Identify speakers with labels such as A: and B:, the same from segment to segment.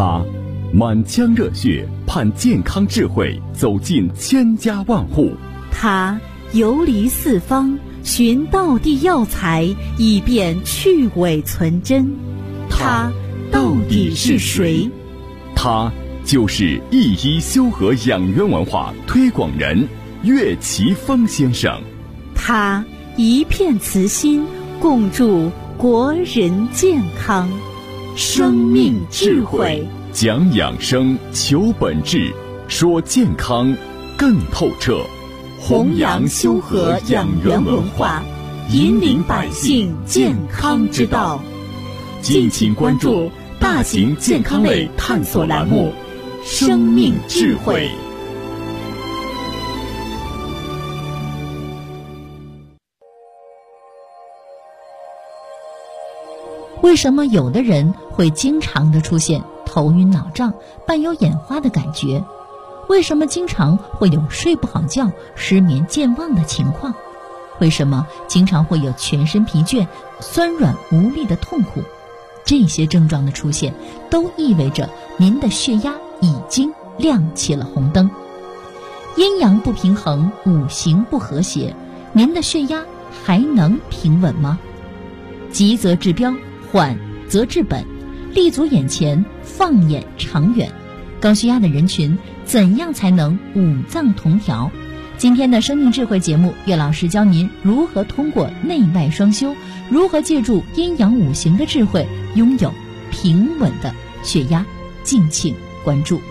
A: 他满腔热血盼健康智慧走进千家万户，
B: 他游离四方寻道地药材，以便去伪存真。他到底是谁？
A: 他就是一医修和养元文化推广人岳奇峰先生。
B: 他一片慈心，共筑国人健康。生命智慧，
A: 讲养生，求本质，说健康更透彻。
B: 弘扬修和养元文化，引领百姓健康之道。敬请关注大型健康类探索栏目《生命智慧》。
C: 为什么有的人会经常的出现头晕脑胀、伴有眼花的感觉？为什么经常会有睡不好觉、失眠健忘的情况？为什么经常会有全身疲倦、酸软无力的痛苦？这些症状的出现都意味着您的血压已经亮起了红灯。阴阳不平衡，五行不和谐，您的血压还能平稳吗？急则治标，缓则治本，立足眼前，放眼长远。高血压的人群怎样才能五脏同调？今天的生命智慧节目，岳老师教您如何通过内外双修，如何借助阴阳五行的智慧，拥有平稳的血压。敬请关注。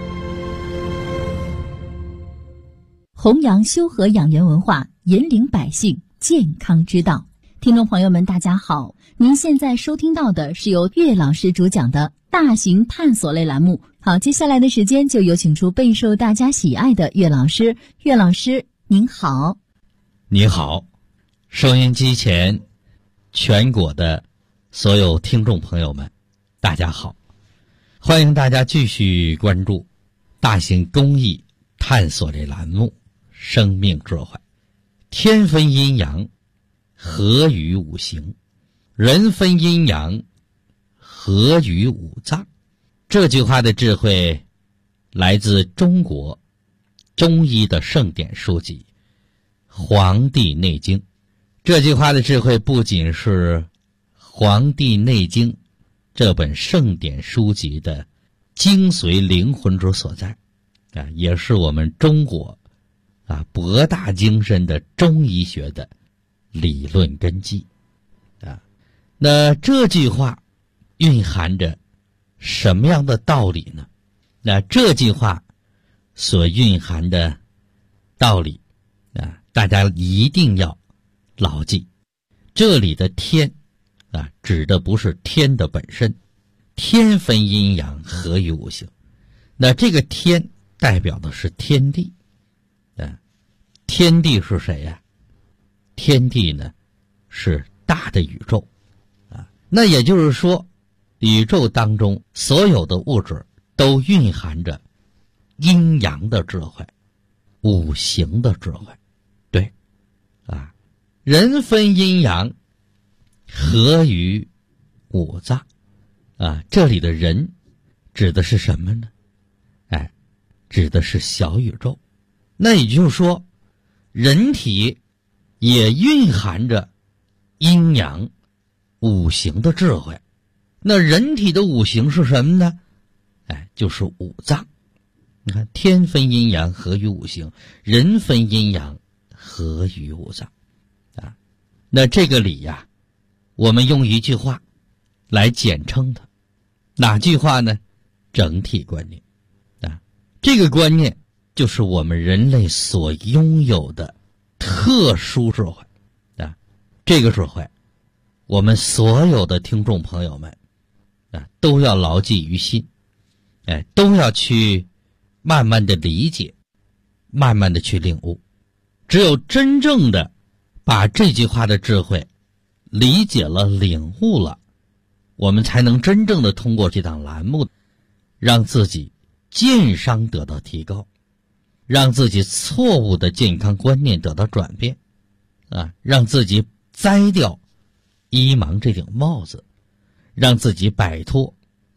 C: 弘扬修和养元文化，引领百姓健康之道。听众朋友们大家好，您现在收听到的是由岳老师主讲的大型探索类栏目。好，接下来的时间就有请出备受大家喜爱的岳老师。岳老师您好。
D: 你好，收音机前全国的所有听众朋友们大家好，欢迎大家继续关注大型公益探索类栏目生命智慧。天分阴阳，合于五行，人分阴阳，合于五脏。这句话的智慧来自中国中医的圣典书籍《黄帝内经》。这句话的智慧不仅是《黄帝内经》这本圣典书籍的精髓灵魂之所在也是我们中国博大精深的中医学的理论根基那这句话蕴含着什么样的道理呢？那这句话所蕴含的道理大家一定要牢记。这里的天指的不是天的本身，天分阴阳，合于五行。那这个天代表的是天地天地是谁呀？天地呢是大的宇宙那也就是说宇宙当中所有的物质都蕴含着阴阳的智慧，五行的智慧。对人分阴阳，合于五脏这里的人指的是什么呢？指的是小宇宙。那也就是说人体也蕴含着阴阳五行的智慧。那人体的五行是什么呢？就是五脏。你看天分阴阳，合于五行，人分阴阳，合于五脏那这个理我们用一句话来简称它，哪句话呢？整体观念这个观念就是我们人类所拥有的特殊智慧这个智慧我们所有的听众朋友们都要牢记于心都要去慢慢的理解，慢慢的去领悟。只有真正的把这句话的智慧理解了，领悟了，我们才能真正的通过这档栏目让自己健康得到提高，让自己错误的健康观念得到转变让自己摘掉医盲这顶帽子，让自己摆脱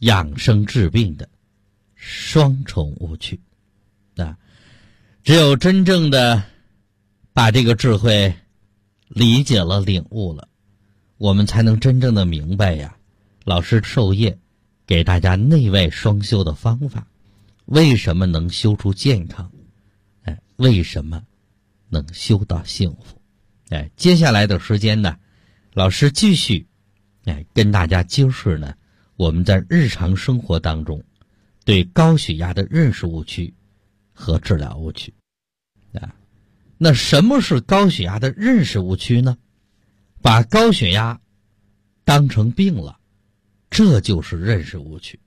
D: 养生治病的双重误区。只有真正的把这个智慧理解了、领悟了，我们才能真正的明白呀，老师授业给大家内外双修的方法，为什么能修出健康，为什么能修到幸福。接下来的时间呢，老师继续跟大家揭示呢，我们在日常生活当中对高血压的认识误区和治疗误区。那什么是高血压的认识误区呢？把高血压当成病了，这就是认识误区。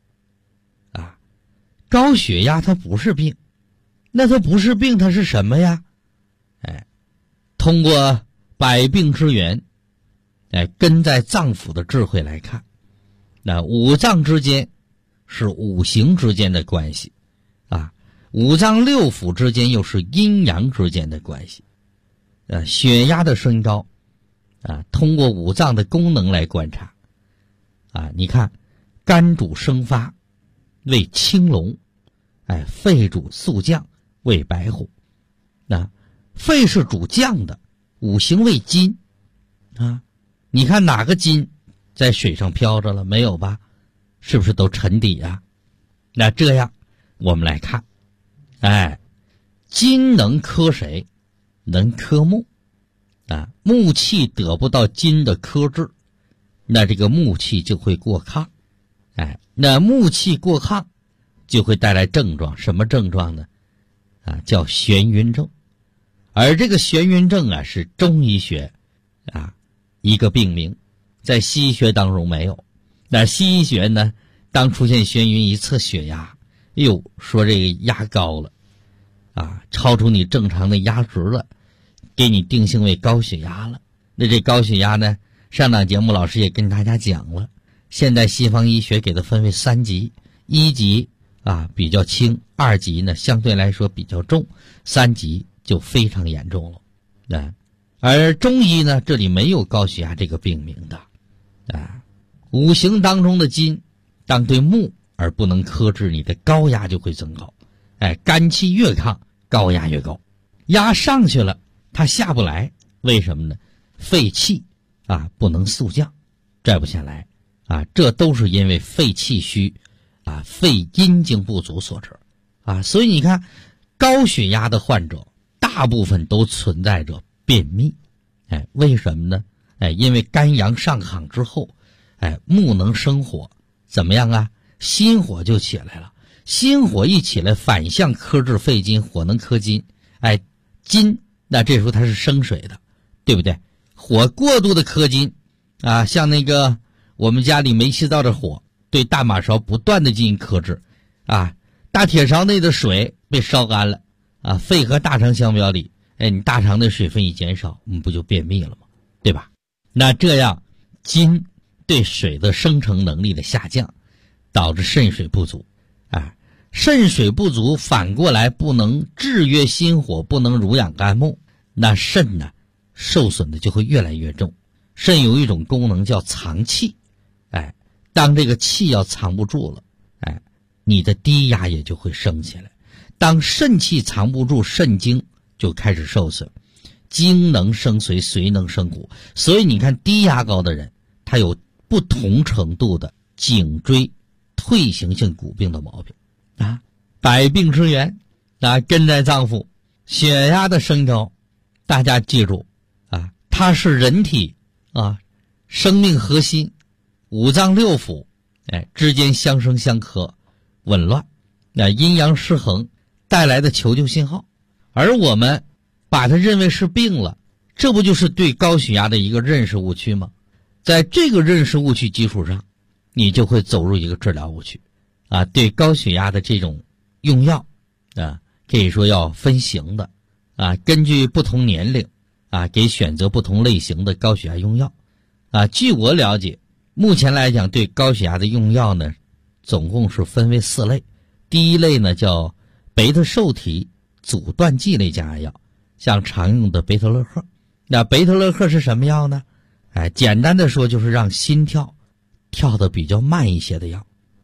D: 高血压它不是病，那它不是病，它是什么呀？通过百病之源，根在脏腑的智慧来看，那五脏之间是五行之间的关系五脏六腑之间又是阴阳之间的关系。血压的升高通过五脏的功能来观察你看，肝主生发，为青龙，肺主肃降，为白虎。肺是主降的，五行为金你看哪个金在水上飘着了？没有吧？是不是都沉底啊？那这样我们来看，金能克谁？能克木木气得不到金的克制，那这个木气就会过亢。那木气过亢就会带来症状，什么症状呢？叫眩晕症。而这个眩晕症是中医学一个病名，在西医学当中没有。那西医学呢，当出现眩晕一测血压，说这个压高了超出你正常的压值了，给你定性为高血压了。那这高血压呢，上档节目老师也跟大家讲了，现在西方医学给它分为3级，1级比较轻，2级呢相对来说比较重，3级就非常严重了。而中医呢，这里没有高血压这个病名的。五行当中的金当对木而不能克制，你的高压就会增高。肝气越亢，高压越高，压上去了它下不来，为什么呢？肺气不能肃降，拽不下来这都是因为肺气虚肺阴经不足所致所以你看，高血压的患者大部分都存在着便秘。为什么呢？因为肝阳上亢之后木能生火，怎么样心火就起来了，心火一起来反向克制肺金，火能克金金那这时候它是生水的，对不对？火过度的克金像那个我们家里煤气灶的火对大马勺不断的进行克制大铁勺内的水被烧干了肺和大肠相表里你大肠的水分一减少，不就便秘了吗？对吧？那这样金对水的生成能力的下降，导致肾水不足肾水不足反过来不能制约心火，不能濡养肝木，那肾呢受损的就会越来越重。肾有一种功能叫藏气当这个气要藏不住了你的低压也就会升起来。当肾气藏不住，肾精就开始受损，精能生髓，髓能生骨。所以你看低压高的人，他有不同程度的颈椎退行性骨病的毛病百病之源根在脏腑。血压的升高，大家记住它是人体生命核心五脏六腑之间相生相克紊乱阴阳失衡带来的求救信号，而我们把它认为是病了，这不就是对高血压的一个认识误区吗？在这个认识误区基础上，你就会走入一个治疗误区对高血压的这种用药可以说要分型的根据不同年龄给选择不同类型的高血压用药据我了解，目前来讲对高血压的用药呢，总共是分为4类。第一类呢叫贝塔受体阻断剂类降压药，像常用的贝塔乐克。那贝塔乐克是什么药呢？简单的说就是让心跳跳得比较慢一些的药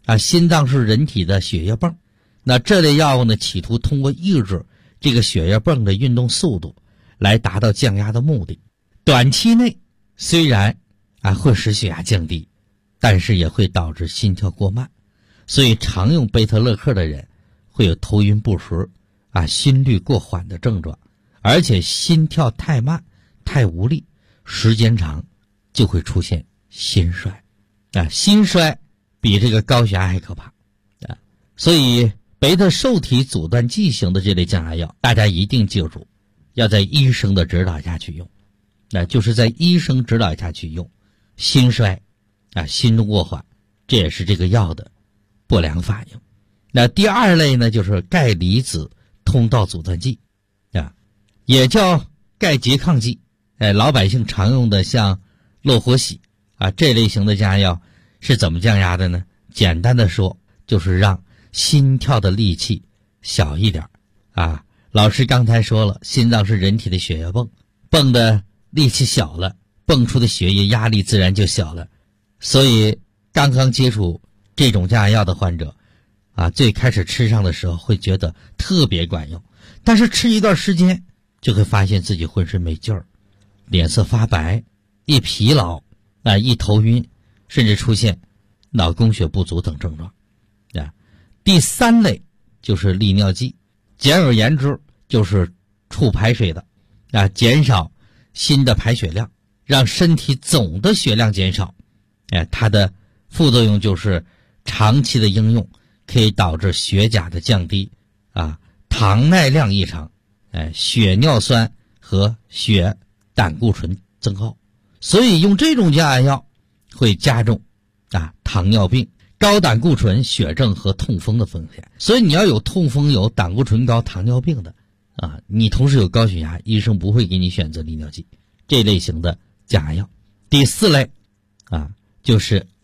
D: 心脏是人体的血液泵，那这类药物呢，企图通过抑制这个血液泵的运动速度来达到降压的目的。短期内虽然会使血压降低，但是也会导致心跳过慢，所以常用贝特勒克的人会有头晕不实心率过缓的症状，而且心跳太慢太无力，时间长就会出现心衰心衰比这个高血压还可怕所以贝塔受体阻断剂型的这类降压药，大家一定记住，要在医生的指导下去用，就是在医生指导下去用。心衰心动过缓，这也是这个药的不良反应。那第二类呢，就是钙离子通道阻断剂也叫钙拮抗剂，老百姓常用的像洛活喜这类型的降压药是怎么降压的呢？简单的说，就是让心跳的力气小一点老师刚才说了，心脏是人体的血液泵，泵的力气小了，泵出的血液压力自然就小了。所以刚刚接触这种降压药的患者最开始吃上的时候会觉得特别管用，但是吃一段时间就会发现自己浑身没劲儿，脸色发白，一疲劳一头晕，甚至出现脑供血不足等症状第三类就是利尿剂，简而言之就是促排水的减少心的排血量，让身体总的血量减少它的副作用就是长期的应用可以导致血钾的降低糖耐量异常血尿酸和血胆固醇增高，所以用这种降压药会加重糖尿病、高胆固醇、血症和痛风的风险。所以你要有痛风、有胆固醇高、糖尿病的你同时有高血压，医生不会给你选择利尿剂这类型的降压药。第四类就是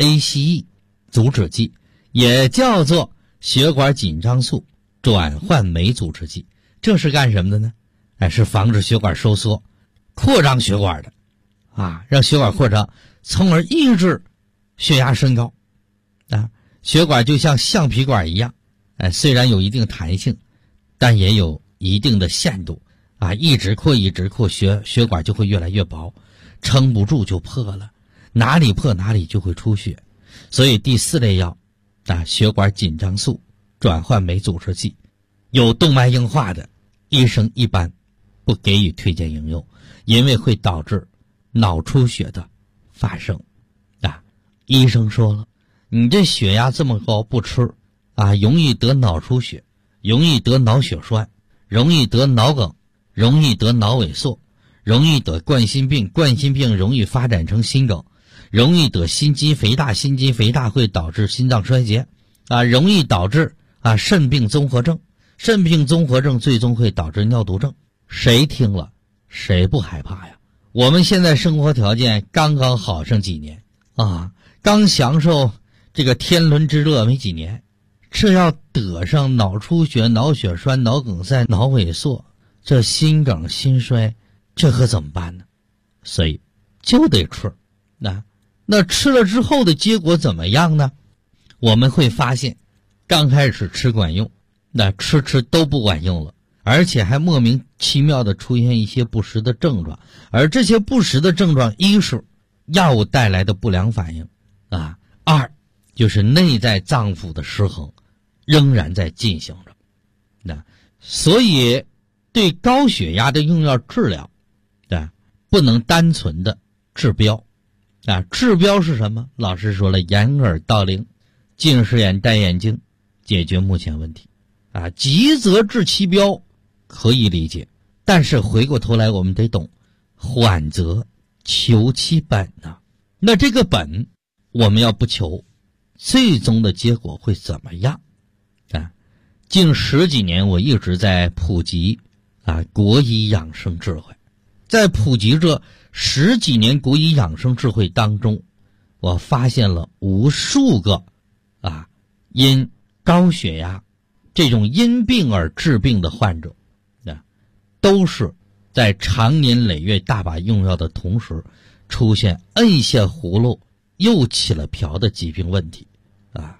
D: ACE 阻止剂，也叫做血管紧张素转换酶阻滞剂。这是干什么的呢？是防止血管收缩、扩张血管的让血管扩张，从而抑制血压升高血管就像橡皮管一样虽然有一定弹性，但也有一定的限度一直扩血管就会越来越薄，撑不住就破了，哪里破哪里就会出血。所以第四类药血管紧张素转换酶阻滞剂，有动脉硬化的医生一般不给予推荐应用，因为会导致脑出血的发生医生说了，你这血压这么高不吃容易得脑出血，容易得脑血栓，容易得脑梗，容易得脑萎缩，容易得冠心病，冠心病容易发展成心梗，容易得心肌肥大，心肌肥大会导致心脏衰竭容易导致肾病综合症，肾病综合症最终会导致尿毒症。谁听了谁不害怕呀？我们现在生活条件刚刚好上几年刚享受这个天伦之乐没几年，这要得上脑出血、脑血栓、脑梗塞、脑萎缩，这心梗心衰，这可怎么办呢？所以就得吃那吃了之后的结果怎么样呢？我们会发现刚开始吃管用，吃都不管用了，而且还莫名其妙的出现一些不实的症状，而这些不实的症状，一是药物带来的不良反应二就是内在脏腑的失衡仍然在进行着所以对高血压的用药治疗不能单纯的治标治标是什么？老师说了，掩耳盗铃，近视眼戴眼镜，解决目前问题急则治其标可以理解，但是回过头来我们得懂，缓则求其本那这个本我们要不求，最终的结果会怎么样近10几年我一直在普及国医养生智慧，在普及这10几年国医养生智慧当中，我发现了无数个因高血压这种因病而治病的患者都是在长年累月大把用药的同时，出现摁下葫芦又起了瓢的疾病问题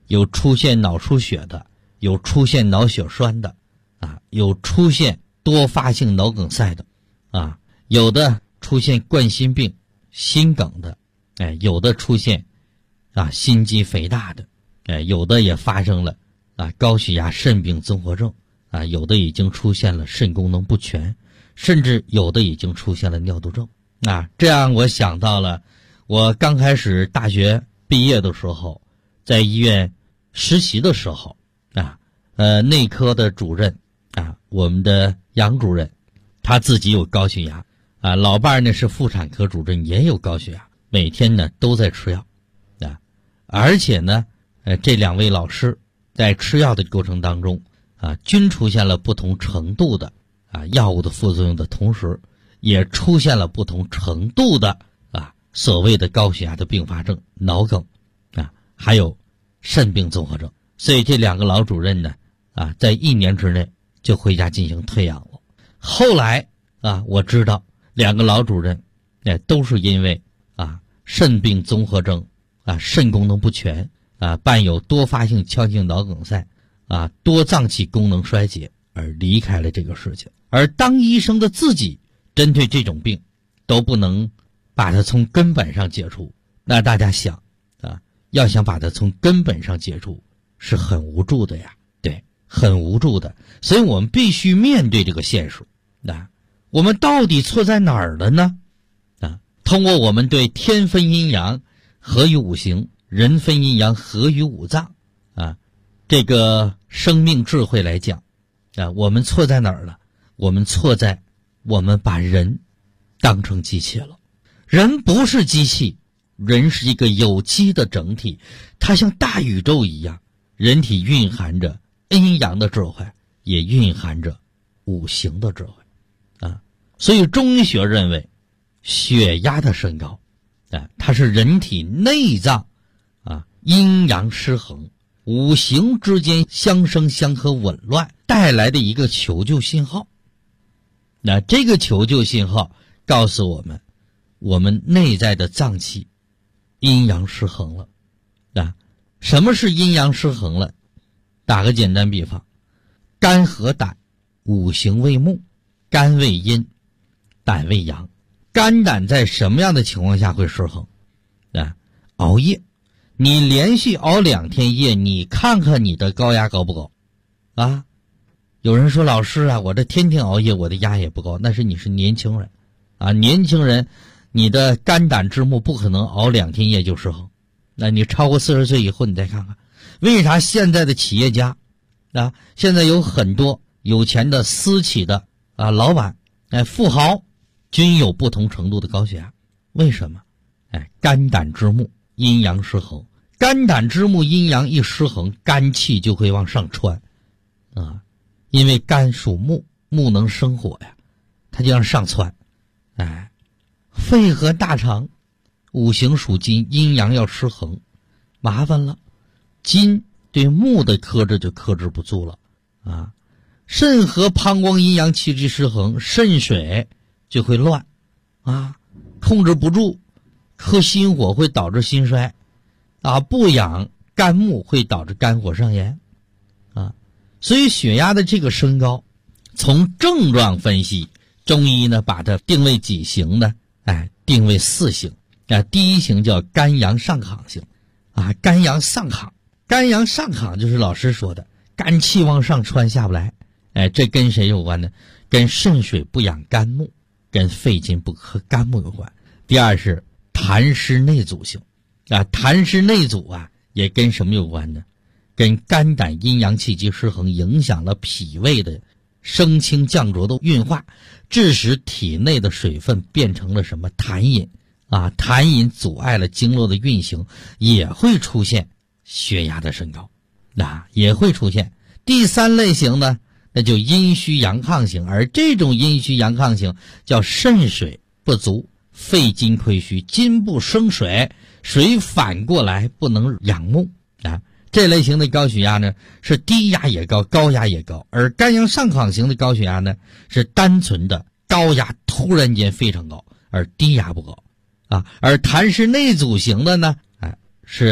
D: 有出现脑出血的，有出现脑血栓的，有出现多发性脑梗塞的，有的出现冠心病、心梗的，有的出现心肌肥大的，有的也发生了高血压肾病综合症，有的已经出现了肾功能不全，甚至有的已经出现了尿毒症。这样我想到了我刚开始大学毕业的时候，在医院实习的时候，内科的主任我们的杨主任，他自己有高血压，老伴儿呢是妇产科主任，也有高血压，每天呢都在吃药，而且呢，这2位老师在吃药的过程当中均出现了不同程度的药物的副作用的同时，也出现了不同程度的所谓的高血压的并发症、脑梗还有肾病综合症。所以这2个老主任呢在1年之内就回家进行退养了。后来我知道2个老主任都是因为肾病综合征肾功能不全伴有多发性腔性脑梗塞多脏器功能衰竭而离开了这个世界。而当医生的自己针对这种病都不能把它从根本上解除，那大家想要想把它从根本上解除是很无助的呀，对，很无助的。所以我们必须面对这个现实。我们到底错在哪儿了呢？通过我们对天分阴阳合于五行，人分阴阳合于五脏这个生命智慧来讲我们错在哪儿了？我们错在我们把人当成机器了。人不是机器，人是一个有机的整体，它像大宇宙一样，人体蕴含着阴阳的智慧，也蕴含着五行的智慧所以中医学认为血压的升高它是人体内脏阴阳失衡、五行之间相生相克紊乱带来的一个求救信号。那这个求救信号告诉我们，我们内在的脏器阴阳失衡了什么是阴阳失衡了？打个简单比方，肝和胆五行为木，肝为阴，胆为阳。肝胆在什么样的情况下会失衡熬夜，你连续熬2天夜，你看看你的高压高不高有人说老师我这天天熬夜，我的压也不高。那是你是年轻人年轻人你的肝胆之木不可能熬2天夜就失衡。那你超过40岁以后，你再看看为啥现在的企业家现在有很多有钱的私企的老板富豪均有不同程度的高血压。为什么？肝胆之木阴阳失衡，肝胆之木阴阳一失衡，肝气就会往上窜因为肝属木，木能生火呀，它就往上窜肺和大肠五行属金，阴阳要失衡，麻烦了，金对木的克制就克制不住了肾和膀胱阴阳气机失衡，肾水就会乱控制不住，克心火会导致心衰不养肝木会导致肝火上炎所以血压的这个升高，从症状分析，中医呢把它定为几型呢？定为4型第一型叫肝阳上亢型肝阳上亢，肝阳上亢就是老师说的肝气往上窜下不来这跟谁有关呢？跟肾水不养肝木，跟肺金不克肝木有关。第二是痰湿内阻型痰湿内阻也跟什么有关呢？跟肝胆阴阳气机失衡，影响了脾胃的升清降浊的运化，致使体内的水分变成了什么痰饮痰饮阻碍了经络的运行，也会出现血压的升高也会出现。第3类型呢，那就阴虚阳亢型，而这种阴虚阳亢型叫肾水不足，肺金亏虚，金不生水，水反过来不能养木这类型的高血压呢是低压也高，高压也高。而肝阳上亢型的高血压呢是单纯的高压突然间非常高，而低压不高而痰湿内阻型的呢是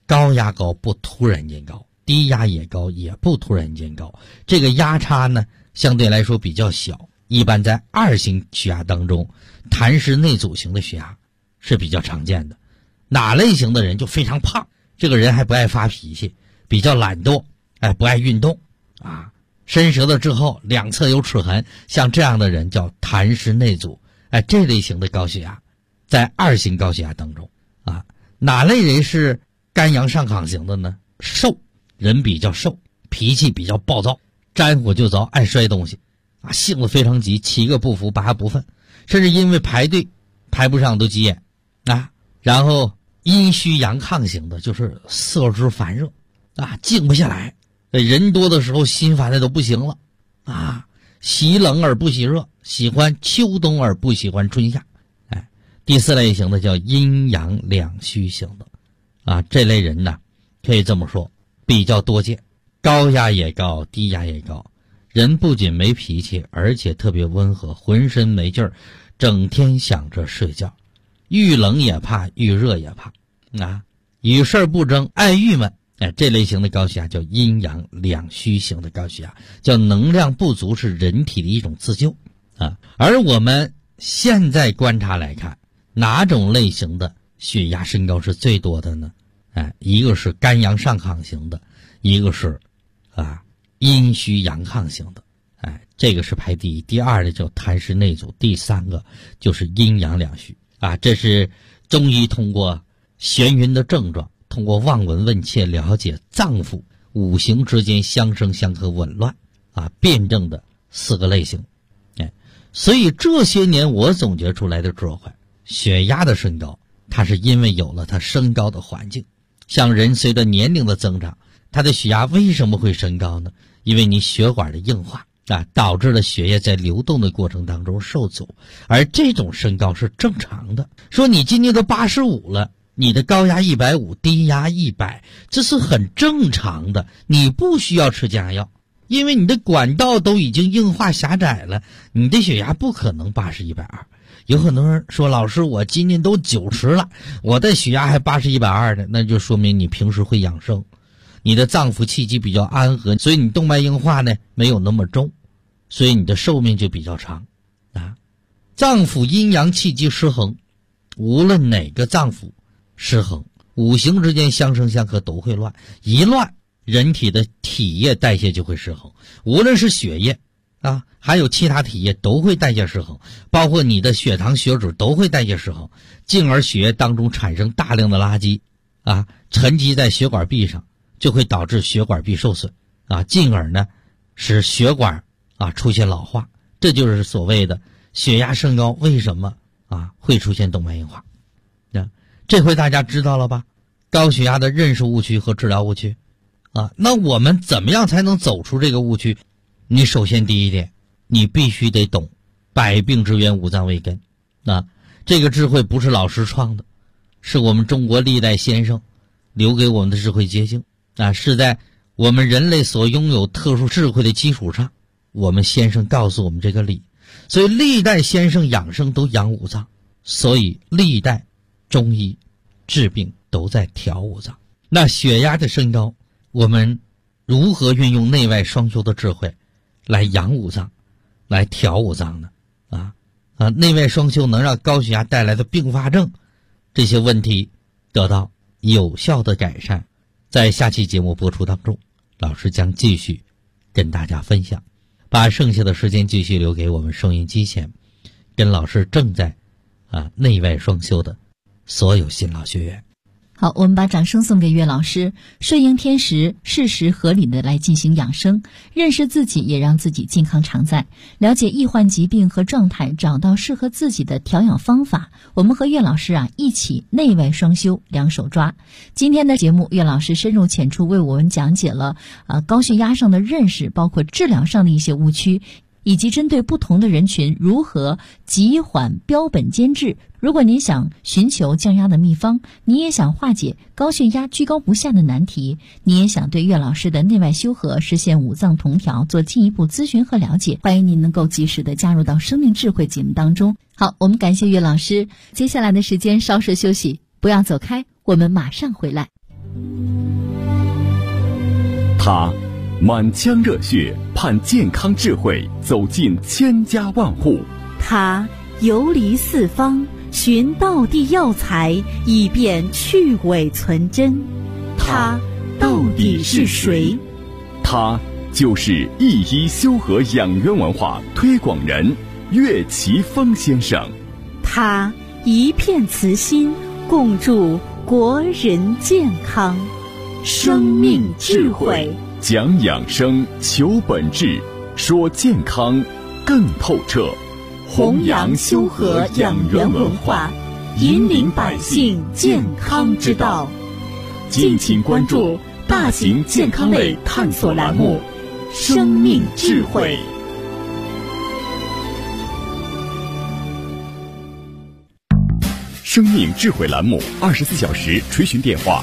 D: 高压高不突然间高，低压也高也不突然间高，这个压差呢相对来说比较小。一般在2型血压当中，痰湿内阻型的血压是比较常见的。哪类型的人就非常胖，这个人还不爱发脾气，比较懒惰，不爱运动啊，伸舌头之后两侧有齿痕，像这样的人叫痰湿内阻。这类型的高血压在2型高血压当中啊，哪类人是肝阳上亢型的呢？瘦，人比较瘦，脾气比较暴躁，沾火就着，爱摔东西啊，性子非常急，7个不服8不忿，甚至因为排队排不上都急眼啊。然后阴虚阳亢型的就是色之烦热啊，静不下来，人多的时候心烦的都不行了啊，喜冷而不喜热，喜欢秋冬而不喜欢春夏。第4类型的叫阴阳两虚型的啊，这类人呢可以这么说比较多见，高压也高，低压也高，人不仅没脾气，而且特别温和，浑身没劲儿，整天想着睡觉，遇冷也怕，遇热也怕啊，与事不争，爱郁闷。这类型的高血压叫阴阳两虚型的高血压，叫能量不足是人体的一种自救啊。而我们现在观察来看，哪种类型的血压升高是最多的呢？一个是肝阳上亢型的，一个是阴虚阳亢型的。这个是排第一。第2的叫痰湿内阻，第3个就是阴阳两虚啊。这是中医通过眩晕的症状，通过望闻问切了解脏腑5行之间相生相克紊乱辩证的4个类型。所以这些年我总结出来的智慧，血压的升高它是因为有了它升高的环境。像人随着年龄的增长，它的血压为什么会升高呢？因为你血管的硬化导致了血液在流动的过程当中受阻，而这种升高是正常的。说你今年都85了，你的高压150，低压100，这是很正常的，你不需要吃降压药，因为你的管道都已经硬化狭窄了，你的血压不可能80、120。有很多人说，老师我今年都90了，我的血压还80、120的，那就说明你平时会养生，你的脏腑气机比较安和，所以你动脉硬化呢没有那么重，所以你的寿命就比较长脏腑阴阳气机失衡，无论哪个脏腑失衡，5行之间相生相克都会乱，一乱人体的体液代谢就会失衡，无论是血液还有其他体液都会代谢失衡，包括你的血糖血脂都会代谢失衡，进而血液当中产生大量的垃圾沉积在血管壁上，就会导致血管壁受损进而呢使血管出现老化。这就是所谓的血压升高为什么会出现动脉硬化。这回大家知道了吧？高血压的认识误区和治疗误区那我们怎么样才能走出这个误区？你首先第一点，你必须得懂百病之源五脏为根这个智慧不是老师创的，是我们中国历代先生留给我们的智慧结晶是在我们人类所拥有特殊智慧的基础上，我们先生告诉我们这个理。所以历代先生养生都养五脏，所以历代中医治病都在调五脏。那血压的升高，我们如何运用内外双修的智慧来养五脏，来调五脏呢？内外双修能让高血压带来的并发症这些问题得到有效的改善。在下期节目播出当中，老师将继续跟大家分享，把剩下的时间继续留给我们收音机前跟老师正在内外双修的所有新老学员。
C: 好，我们把掌声送给岳老师，顺应天时，适时合理的来进行养生，认识自己，也让自己健康常在，了解易患疾病和状态，找到适合自己的调养方法。我们和岳老师一起内外双修，两手抓。今天的节目，岳老师深入浅出为我们讲解了高血压上的认识，包括治疗上的一些误区，以及针对不同的人群如何急缓标本兼治。如果您想寻求降压的秘方，你也想化解高血压居高不下的难题，你也想对岳老师的内外修和实现五脏同调做进一步咨询和了解，欢迎您能够及时的加入到生命智慧节目当中。好，我们感谢岳老师，接下来的时间稍事休息，不要走开，我们马上回来。
A: 他满腔热血盼健康智慧走进千家万户，
B: 他游离四方寻道地药材，以便去伪存真。他到底是谁？
A: 他就是一一修和养元文化推广人岳奇峰先生。
B: 他一片慈心，共筑国人健康。生命智慧，
A: 讲养生，求本质，说健康更透彻。
B: 弘扬修和养元文化，引领百姓健康之道。敬请关注大型健康类探索栏目《生命智慧》。
A: 生命智慧栏目24小时垂询电话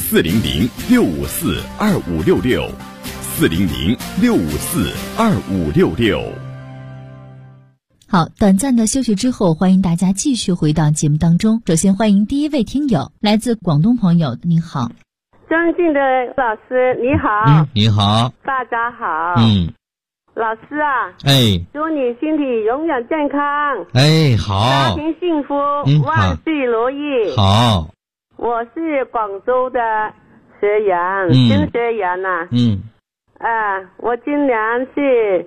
A: ：400-654-2566，400-654-2566。
C: 好，短暂的休息之后，欢迎大家继续回到节目当中。首先欢迎第一位听友，来自广东朋友，您好。
E: 尊敬的老师你好。
D: 你好。
E: 大家好。老师啊，祝你身体永远健康。
D: 好。
E: 家庭幸福，万事如意。
D: 好。
E: 我是广州的学员，新学员呐。我今年是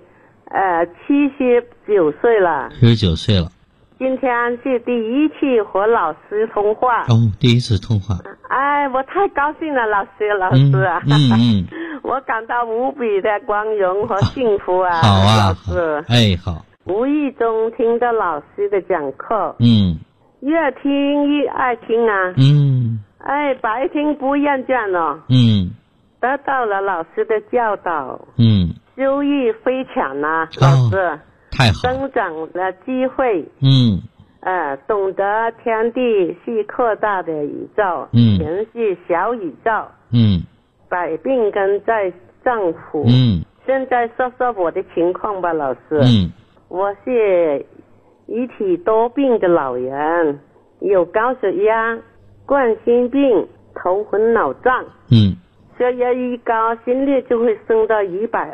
E: 79岁了。
D: 79岁了。
E: 今天是第一次和老师通话。
D: 第一次通话。
E: 我太高兴了，老师啊。我感到无比的光荣和幸福啊。
D: 好啊，
E: 老师。
D: 好。
E: 无意中听到老师的讲课。越听越爱听啊。白听不厌倦了。得到了老师的教导。收益非常啊，老师。
D: 太好。
E: 增长了机会。懂得天地是扩大的宇宙，人是小宇宙。百病根在脏腑。现在说说我的情况吧，老师。我是遗体多病的老人，有高血压、冠心病、头昏脑胀。血压一高，心率就会升到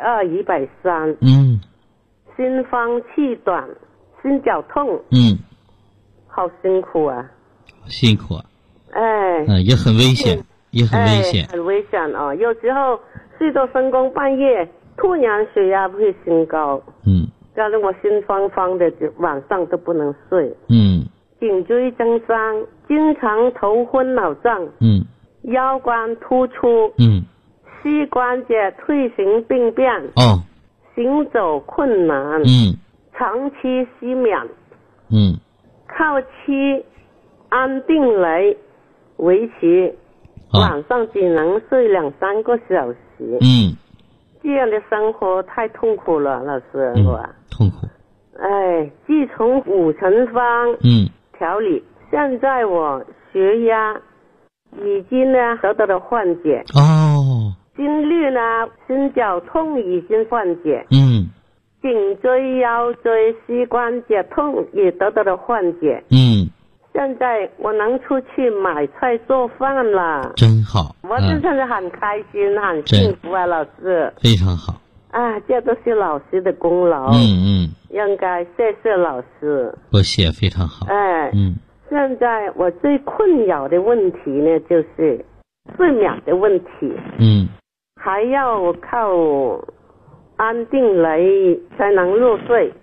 E: 120、130。心慌气短，心绞痛。好辛苦啊。
D: 辛苦啊。也很危险，
E: 很危险哦。有时候睡到深更半夜，突然血压会升高。搞得我心慌慌的，晚上都不能睡。颈椎增伤，经常头昏脑胀。腰关突出。膝关节退行病变。行走困难。长期失眠。靠吃安定类维持，晚上只能睡2-3个小时。这样的生活太痛苦了，老师。
D: 痛苦。
E: 自从5成方调理，现在我血压已经得到了缓解。心率心绞痛已经缓解。颈椎、腰椎、膝关节痛也得到了缓解。现在我能出去买菜做饭了。
D: 真好。
E: 我真的很开心，很幸福啊，老师。
D: 非常好。
E: 这都是老师的功劳。应该谢谢老师。
D: 不谢，非常好。
E: 现在我最困扰的问题呢，就是睡眠的问题。还要我靠安定类才能入睡。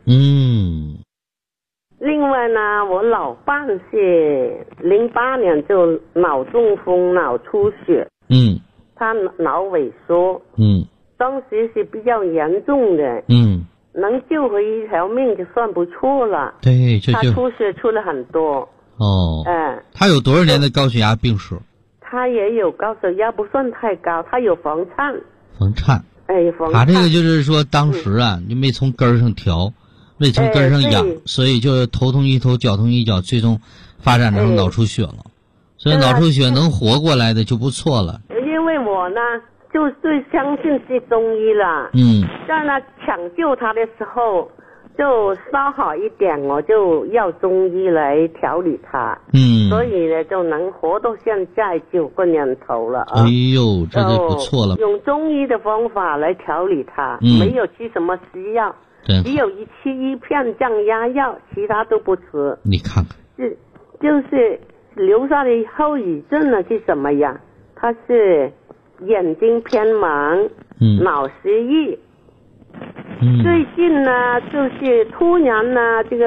E: 另外呢，我老伴是08年就脑中风、脑出血。他脑萎缩。当时是比较严重的。能救回一条命就算不错了。
D: 对，
E: 他出血出了很多。
D: 他有多少年的高血压病史？
E: 他也有高血压，不算太高，他有房颤。
D: 他这个就是说当时就没从根儿上调，没从根儿上养，所以就头痛一头，脚痛一脚，最终发展成脑出血了。所以脑出血能活过来的就不错了。
E: 因为我呢就最相信是中医了。在那抢救他的时候， 就稍好一点，我就要中医来调理他。所以呢，就能活到现在9个年头了啊！
D: 哎呦，这就不错了。
E: 用中医的方法来调理他，没有吃什么西药，只有吃一片降压药，其他都不吃。
D: 你看看，
E: 就是留下的后遗症呢是什么呀？他是眼睛偏盲，脑失忆。最近呢，就是突然呢，这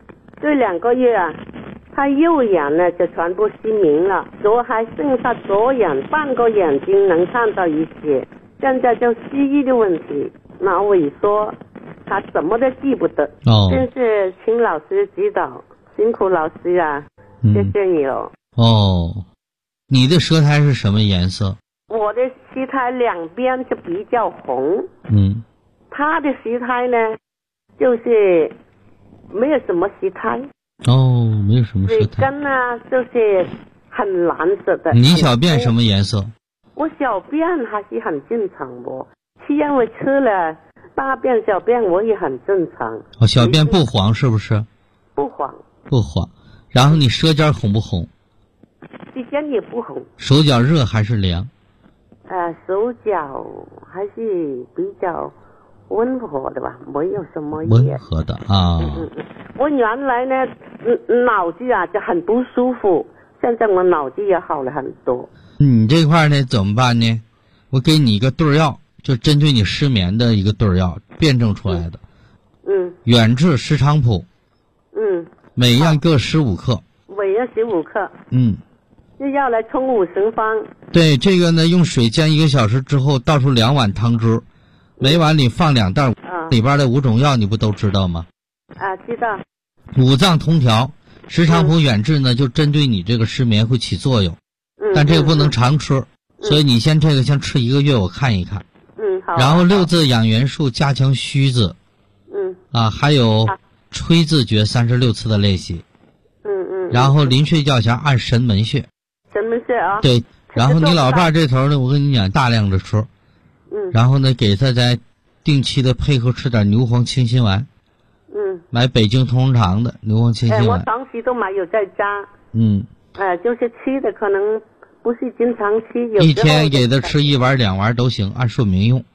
E: 2个月啊，他右眼呢就全部失明了，还剩下左眼半个眼睛能看到一些，现在就失忆的问题，脑萎缩，他什么都记不得。真是请老师指导，辛苦老师啊，谢谢你了。
D: 你的舌苔是什么颜色？
E: 我的舌苔两边就比较红。他的舌苔呢，就是没有什么舌苔。
D: 没有什么舌苔。
E: 嘴根呢，就是很蓝色的。
D: 你小便什么颜色？
E: 我小便还是很正常的，因为吃了大便小便我也很正常。
D: 小便不黄是不是？
E: 不黄。
D: 不黄。然后你舌尖红不红？
E: 舌尖也不红。手
D: 脚热还是凉？
E: 手脚还是比较温和的吧，没有什么
D: 温和的啊。
E: 我原来呢脑子啊就很不舒服，现在我脑子也好了很多。
D: 你这块呢怎么办呢？我给你一个对药，就针对你失眠的一个对药，辩证出来的。远志石菖蒲。每样各15克。
E: 每样15克。就要来冲5神方。
D: 对，这个呢用水煎1个小时之后，倒出2碗汤汁，每碗里放2袋，里边的5种药你不都知道吗？
E: 知道。
D: 五脏通调，石菖蒲远志呢就针对你这个失眠会起作用。但这个不能常吃，所以你先吃1个月，我看一看。
E: 好。
D: 然后6字养元术加强虚字。还有吹字诀36次的练习。然后临睡觉前按神门穴。
E: 神门穴啊。
D: 对。然后你老伴这头呢，我跟你讲，大量的吃。然后呢，给他再定期的配合吃点牛黄清心丸。买北京同仁堂的牛黄清心丸。
E: 我长期都没有在家。就是吃的可能不是经常吃，有时候
D: 一天给他吃1碗2碗都行，按顺名用。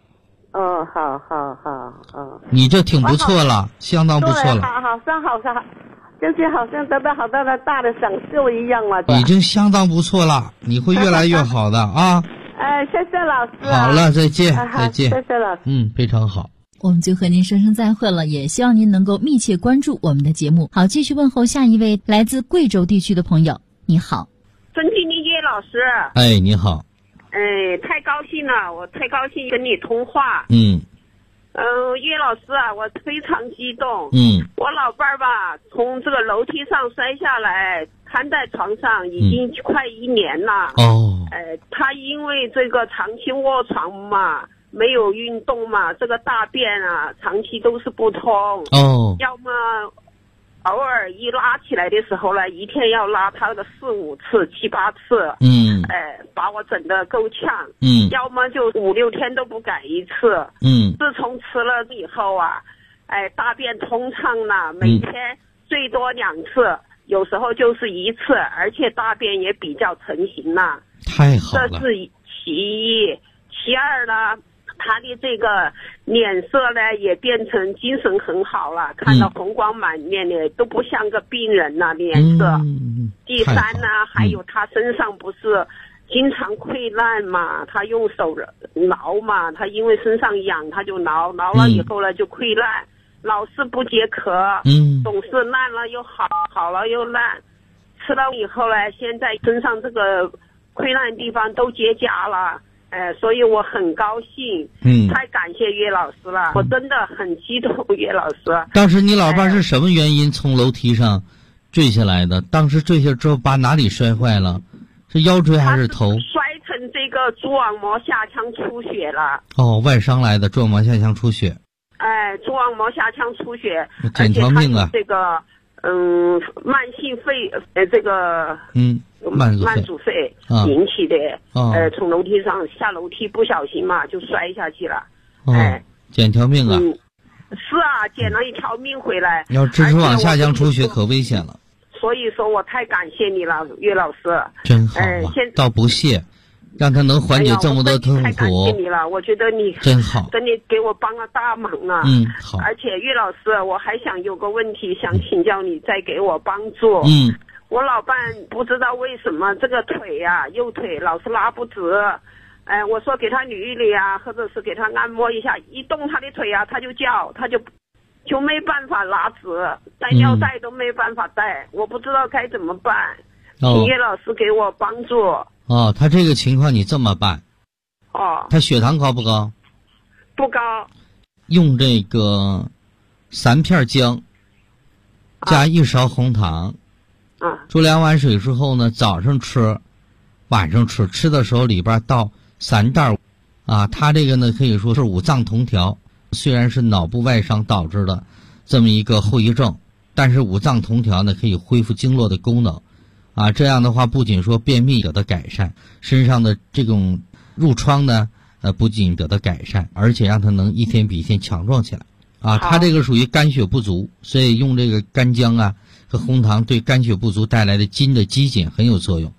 E: 好。
D: 你这挺不错了，相当不错了。
E: 好像就是好像得到好大的享受一样嘛。
D: 已经相当不错了，你会越来越好的啊。
E: 谢谢老师。
D: 好了，再见。再见。
E: 谢谢老师。
D: 非常好。
C: 我们就和您说声再会了，也希望您能够密切关注我们的节目。好，继续问候下一位来自贵州地区的朋友。你好。
F: 尊敬的叶老师。
D: 你好。
F: 太高兴了，我太高兴跟你通话。叶老师啊，我非常激动。我老伴儿吧，从这个楼梯上摔下来，瘫在床上已经快1年了。他因为这个长期卧床嘛，没有运动嘛，这个大便啊，长期都是不通。要么偶尔一拉起来的时候呢，一天要拉他个4、5次、7、8次。把我整得够呛。要么就5、6天都不改一次。自从吃了以后啊，大便通畅了，每天最多2次，有时候就是1次，而且大便也比较成型了。
D: 太好了。
F: 这是其一。其二呢，他的这个脸色呢也变成精神很好了，看到红光满面的，都不像个病人了脸色。第三呢，还有他身上不是经常溃烂嘛，他用手挠嘛，他因为身上痒他就挠了以后呢就溃烂，老是不解渴。总是烂了又好，好了又烂。吃了以后呢，现在身上这个溃烂地方都结痂了。所以我很高兴。太感谢岳老师了，我真的很激动。岳老师，
D: 当时你老伴是什么原因从楼梯上坠下来的？当时坠下之后把哪里摔坏了？是腰椎还是头？
F: 摔成这个蛛网膜下腔出血了。
D: 外伤来的蛛网膜下腔出血。
F: 蛛网膜下腔出血，
D: 捡条命啊！
F: 这个慢性肺这个慢阻肺引起的。从楼梯上下楼梯不小心嘛就摔下去了。
D: 捡条命啊！
F: 是啊，捡了一条命回来。
D: 要支持往下江出血可危险了。
F: 所以说我太感谢你了，岳老师。
D: 真好啊，倒不谢，让他能缓解这么多痛苦。
F: 太感谢你了，我觉得你
D: 真好，
F: 真的给我帮了大忙啊。
D: 好。
F: 而且岳老师，我还想有个问题想请教你，再给我帮助。我老伴不知道为什么这个腿呀，右腿老是拉不直。我说给他捋一捋啊，或者是给他按摩一下，一动他的腿啊，他就叫，他就没办法拉直，带尿袋都没办法带，我不知道该怎么办，请岳老师给我帮助。
D: 他这个情况你这么办。他血糖高不高？
F: 不高。
D: 用这个3片姜加1勺红糖，煮2碗水之后呢，早上吃，晚上吃，吃的时候里边倒3袋它这个呢可以说是五脏同调。虽然是脑部外伤导致的这么一个后遗症，但是五脏同调呢可以恢复经络的功能这样的话不仅说便秘得到改善，身上的这种褥疮呢不仅得到改善，而且让它能一天比一天强壮起来它这个属于肝血不足，所以用这个干姜和红糖对肝血不足带来的筋的肌紧很有作用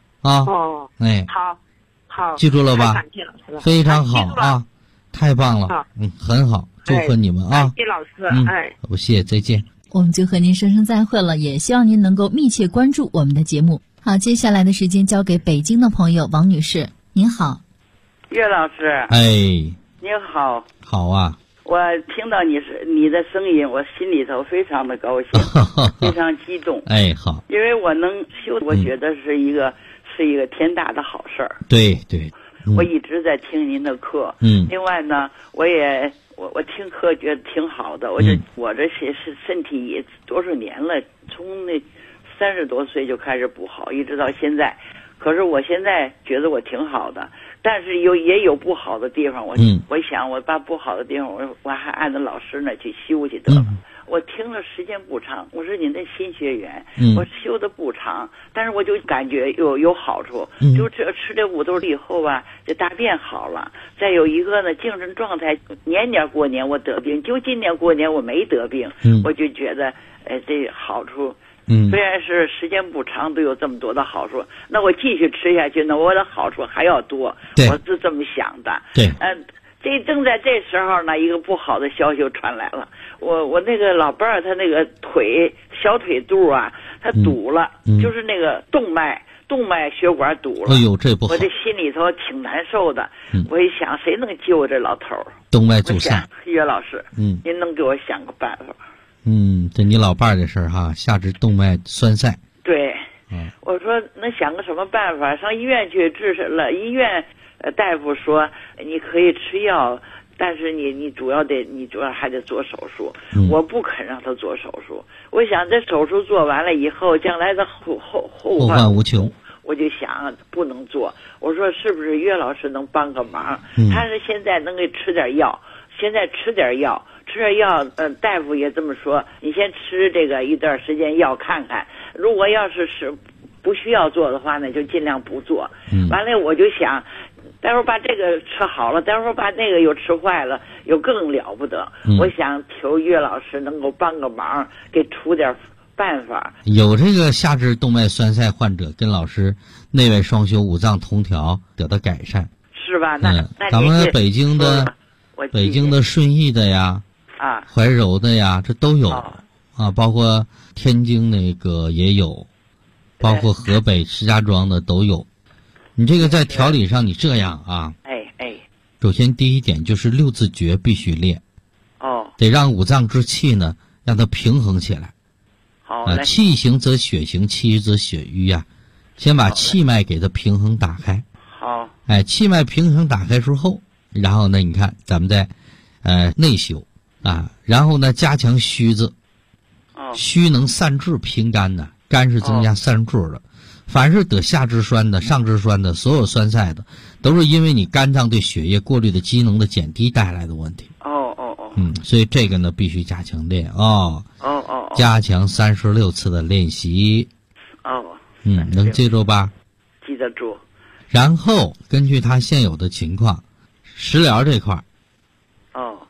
F: 好，
D: 记住了吧？
F: 感谢老师，
D: 非常好太棒了，很好，祝贺你们
F: 谢谢老师，
D: 不谢，再见。
C: 我们就和您说声再会了，也希望您能够密切关注我们的节目。好，接下来的时间交给北京的朋友王女士，您好。
G: 岳老师，您好。
D: 好啊。
G: 我听到你的声音，我心里头非常的高兴，非常激动。
D: 好。
G: 因为我能修，我觉得是一个天大的好事儿。
D: 对。
G: 我一直在听您的课，另外呢，我听课觉得挺好的，我这身体也多少年了，从那30多岁就开始不好，一直到现在，可是我现在觉得我挺好的，但是也有不好的地方，我想我把不好的地方我还按照老师那去修去得了。我听了时间不长，我是您的新学员，我修的不长，但是我就感觉有好处，就吃这5豆以后这大便好了。再有一个呢，精神状态，年过年我得病，就今年过年我没得病，我就觉得这好处，虽然是时间不长，都有这么多的好处，那我继续吃下去呢，我的好处还要多，我是这么想的。这正在这时候呢，一个不好的消息就传来了。我那个老伴儿，他那个小腿肚他堵了，就是那个动脉血管堵了。
D: 这不好。
G: 我这心里头挺难受的。我一想，谁能救这老头儿？
D: 动脉阻塞。
G: 岳老师，您能给我想个办法？
D: 这你老伴儿的事儿下肢动脉栓塞。
G: 对。我说能想个什么办法？上医院去治了，医院大夫说你可以吃药，但是你主要还得做手术。我不肯让他做手术，我想这手术做完了以后，将来的后
D: 患无穷。
G: 我就想不能做。我说是不是岳老师能帮个忙？他是现在能给吃点药，吃点药，大夫也这么说，你先吃这个一段时间药看看，如果要是不需要做的话呢，就尽量不做。完了我就想，待会儿把这个吃好了，待会儿把那个又吃坏了，又更了不得。我想求岳老师能够帮个忙，给出点办法。
D: 有这个下肢动脉栓塞患者跟老师内外双修五脏同调得到改善，
G: 是吧？那
D: 咱们北京的顺义的呀，怀柔的呀，这都有包括天津那个也有，包括河北石家庄的都有。你这个在调理上，你这样首先第一点就是6字诀必须练，得让五脏之气呢让它平衡起来。气行则血行，气郁则血瘀先把气脉给它平衡打开。气脉平衡打开之后，然后呢，你看咱们再内修然后呢加强虚字。虚能散滞平肝的，肝是增加散滞的。凡是得下肢栓的、上肢栓的，所有栓塞的，都是因为你肝脏对血液过滤的机能的减低带来的问题。所以这个呢必须加强练加强36次的练习。能记住吧？
G: 记得住。
D: 然后根据他现有的情况，食疗这块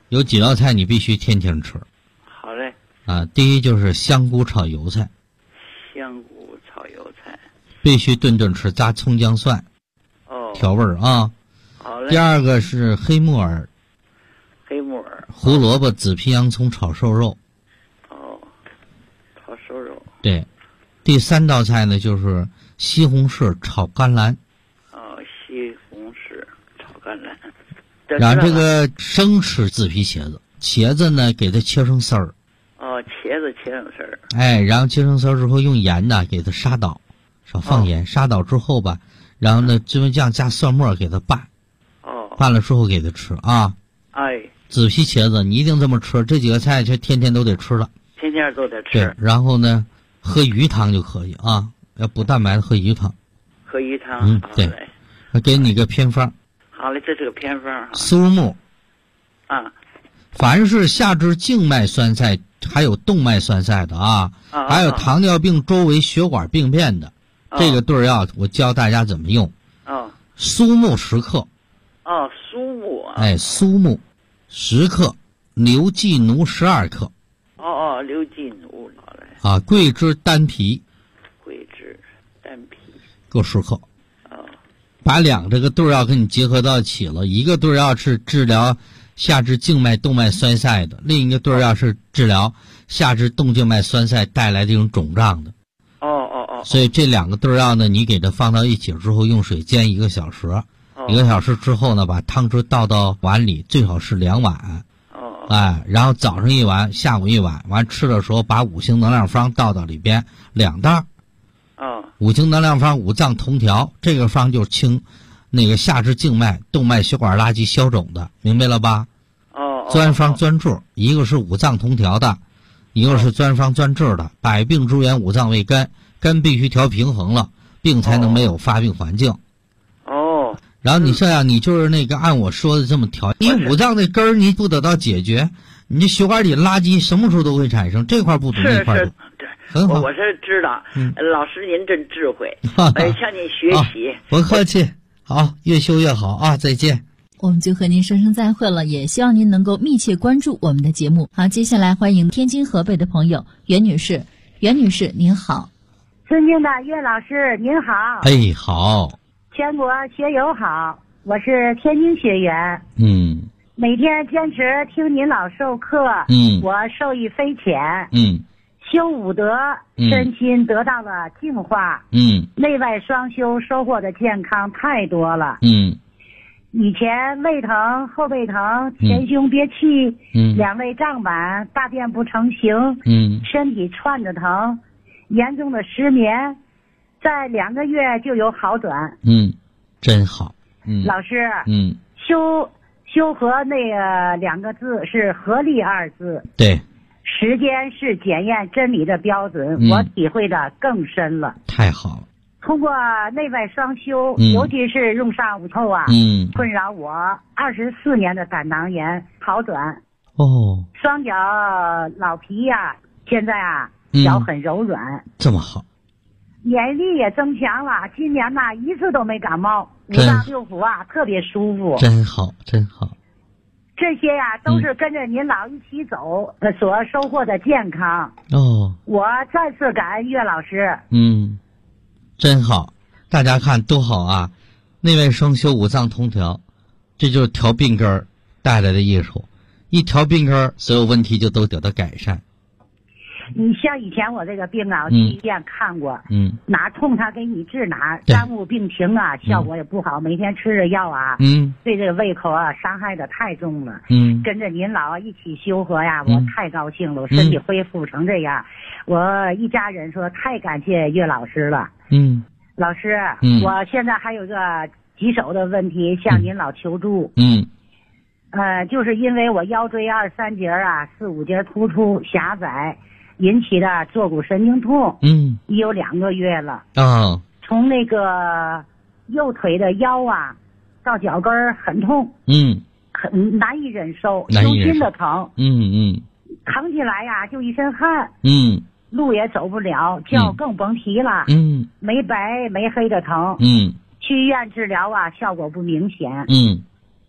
D: 有几道菜你必须天天吃。
G: 好嘞。
D: 第一就是香菇炒油菜。
G: 香菇炒油菜。
D: 必须顿顿吃，加葱姜蒜。调味儿啊。
G: 好嘞。
D: 第二个是黑木耳。
G: 黑木耳。
D: 胡萝卜、紫皮洋葱炒瘦肉。
G: 炒瘦肉。
D: 对。第三道菜呢就是西红柿炒甘蓝。
G: 西红柿炒甘蓝。
D: 然后这个生吃紫皮茄子，茄子呢给它切成丝儿。
G: 茄子切成丝儿。
D: 然后切成丝儿之后用盐呢给它杀倒，少放盐，杀倒之后吧，然后呢芝麻酱加蒜末给它拌。拌了之后给它吃啊。紫皮茄子你一定这么吃，这几个菜就天天都得吃了。
G: 天天都得吃。
D: 对，然后呢喝鱼汤就可以啊，要补蛋白的喝鱼汤。
G: 喝鱼汤。
D: 对。给你个偏方。
G: 好嘞，这是个偏方。
D: 苏木。凡是下肢静脉栓塞还有动脉栓塞的还有糖尿病周围血管病变的，这个对药我教大家怎么用。苏木10克。
G: 苏木。
D: 苏木10克，牛寄奴12克。
G: 牛寄奴。好嘞。
D: 桂枝丹皮。
G: 桂枝丹皮。
D: 各10克。把两这个对药跟你结合到一起了，一个对药是治疗下肢静脉动脉栓塞的，另一个对药是治疗下肢动静脉栓塞带来这种肿胀的。所以这两个对药呢，你给它放到一起之后，用水煎1个小时，1个小时之后呢，把汤汁倒到碗里，最好是2碗。然后早上1碗，下午1碗，完吃的时候把5行能量方倒到里边2袋。5行能量方五脏同调，这个方就清那个下肢静脉动脉血管垃圾消肿的，明白了吧？专方专治，一个是五脏同调的，一个是专方专治的。百病之源五脏为根，根必须调平衡了，病才能没有发病环境。然后你这样，你就是那个按我说的这么调，你五脏的根儿你不得到解决，你这血管里垃圾什么时候都会产生，这块不懂那块懂。很好，
G: 我是知道。老师您真智慧，向您学习。
D: 不客气，好，越修越好啊！再见。
C: 我们就和您说声再会了，也希望您能够密切关注我们的节目。好，接下来欢迎天津河北的朋友袁女士。袁女士您好。
H: 尊敬的岳老师您好。
D: 好。
H: 全国学友好，我是天津学员。每天坚持听您老授课。我受益匪浅。修武德，身心得到了净化。内外双修，收获的健康太多了。以前胃疼、后背疼、前胸憋气，2胃胀满，大便不成形，身体串着疼，严重的失眠，在2个月就有好转。
D: 真好。
H: 老师，修和那个2个字是合力2字。
D: 对。
H: 时间是检验真理的标准，我体会的更深了。
D: 太好了。
H: 通过内外双修，尤其是用上午后困扰我24年的胆囊炎好转。双脚老皮现在脚很柔软。
D: 这么好。
H: 免疫力也增强了，今年一次都没感冒，5脏6腑特别舒服。
D: 真好，真好。
H: 这些都是跟着您老一起走所收获的健康。我再次感恩岳老师。
D: 真好，大家看多好啊！内外双修，五脏同调，这就是调病根儿带来的益处。一调病根儿，所有问题就都得到改善。
H: 你像以前我这个病我去医院看过，哪痛他给你治哪，耽误病情效果也不好，每天吃着药对这个胃口伤害的太重了。跟着您老一起修和我太高兴了，我身体恢复成这样，我一家人说太感谢岳老师了。老师，我现在还有一个棘手的问题向您老求助。就是因为我腰椎2、3节4、5节突出狭窄引起的坐骨神经痛，已有2个月了。从那个右腿的腰到脚跟很痛，很难以忍受，揪心的疼，扛起来就一身汗，路也走不了，觉更甭提了，没白没黑的疼，去医院治疗效果不明显，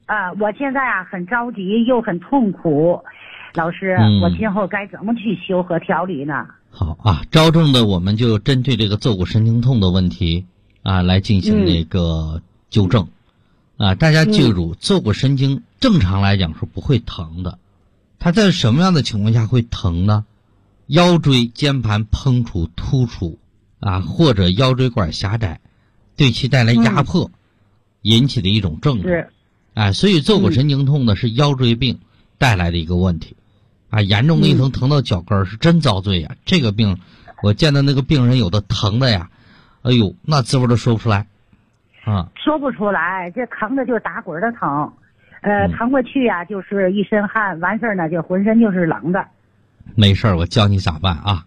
H: 我现在啊很着急又很痛苦，老师，我今后该怎么去修和调理呢？
D: 好啊，着重的我们就针对这个坐骨神经痛的问题啊来进行那个纠正。大家记住，坐骨神经正常来讲是不会疼的，它在什么样的情况下会疼呢？腰椎间盘膨出突出或者腰椎管狭窄，对其带来压迫，引起的一种症状。所以坐骨神经痛呢是腰椎病带来的一个问题严重的一疼到脚跟是真遭罪呀。这个病我见到那个病人有的疼的呀，哎呦那滋味都说不出来
H: 说不出来，这疼的就打滚的疼，疼过去呀就是一身汗，完事儿呢就浑身就是冷的。
D: 没事儿，我教你咋办啊。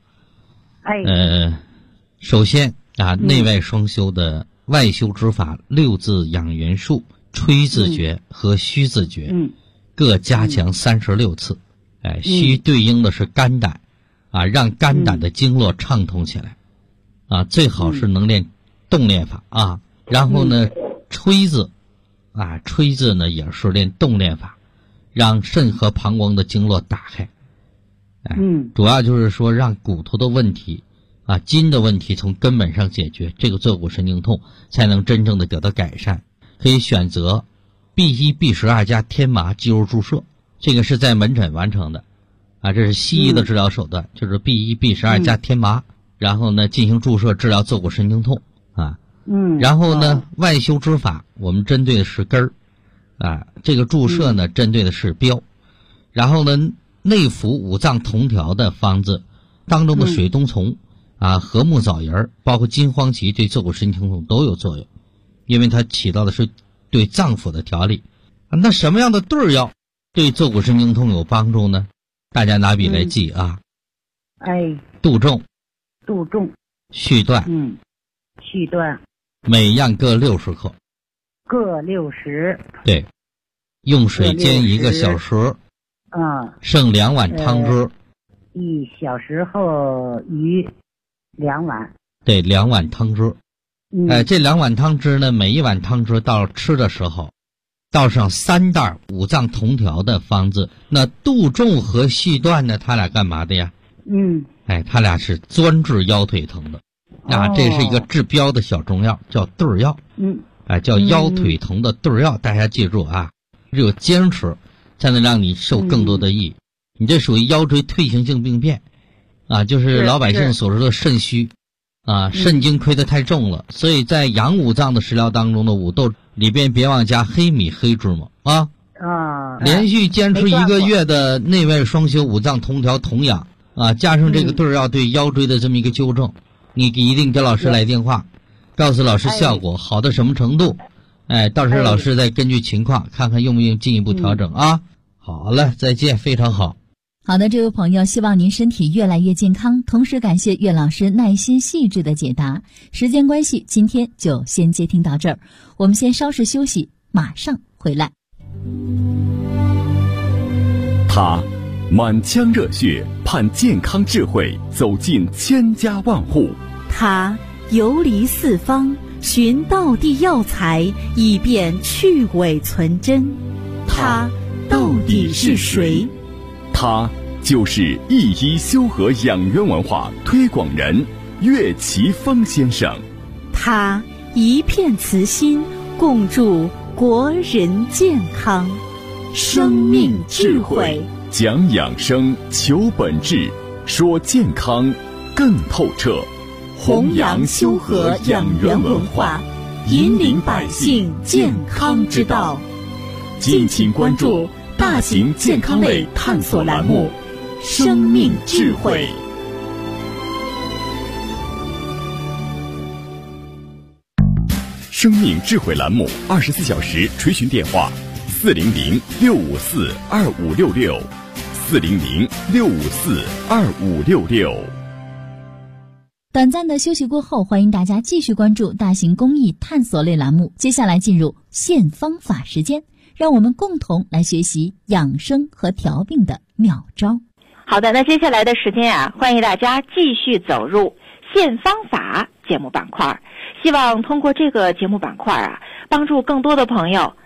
D: 首先内外双修的外修之法6字养元术、吹字诀和虚字诀各加强36次。虚对应的是肝胆让肝胆的经络畅通起来最好是能练动练法然后呢吹字吹字呢也是练动练法，让肾和膀胱的经络打开主要就是说让骨头的问题筋的问题从根本上解决，这个坐骨神经痛才能真正的得到改善。可以选择 B1、B12加天麻肌肉注射，这个是在门诊完成的这是西医的治疗手段，就是 B1、B12加天麻然后呢进行注射治疗坐骨神经痛然后呢外修之法我们针对的是根儿这个注射呢针对的是标，然后呢内服五脏同调的方子当中的水冬虫和木枣仁包括金黄芪对坐骨神经痛都有作用，因为它起到的是对脏腑的调理那什么样的对儿药对坐骨神经痛有帮助呢？大家拿笔来记杜仲、续断、每样各60克，
H: 各60。
D: 对，用水煎1个小时剩2碗汤汁
H: 1小时后余2碗。
D: 对，2碗汤汁这2碗汤汁呢，每1碗汤汁到吃的时候倒上3袋五脏同调的方子。那杜仲和续断呢，他俩干嘛的呀？他俩是专治腰腿疼的这是一个治标的小中药，叫对儿药叫腰腿疼的对儿药。大家记住只有坚持才能让你受更多的益你这属于腰椎退行性病变就是老百姓所说的肾虚肾经亏得太重了，所以在养五脏的食疗当中的五豆里边别忘加黑米、黑芝麻连续坚持1个月的内外双修五脏同调同养加上这个对儿药对腰椎的这么一个纠正，你一定给老师来电话告诉老师效果好到什么程度到时候老师再根据情况看看用不用进一步调整好了，再见，非常好。
C: 好的，这位朋友，希望您身体越来越健康，同时感谢岳老师耐心细致的解答。时间关系，今天就先接听到这儿，我们先稍事休息，马上回来。
A: 他满腔热血盼健康智慧走进千家万户，
B: 他游离四方寻道地药材以便去伪存真，他到底是谁？
A: 他就是一医修和养元文化推广人岳奇峰先生。
B: 他一片慈心，共筑国人健康。生命智慧，
A: 讲养生，求本质，说健康更透彻。
B: 弘扬修和养元文化，引领百姓健康之道。
A: 敬请关注大型健康类探索栏目《生命智慧》。生命智慧栏目24小时垂询电话：400-654-2566，400-654-2566。
C: 短暂的休息过后，欢迎大家继续关注大型公益探索类栏目。接下来进入现方法时间，让我们共同来学习养生和调病的妙招。
I: 好的，那接下来的时间欢迎大家继续走入现方法节目板块，希望通过这个节目板块帮助更多的朋友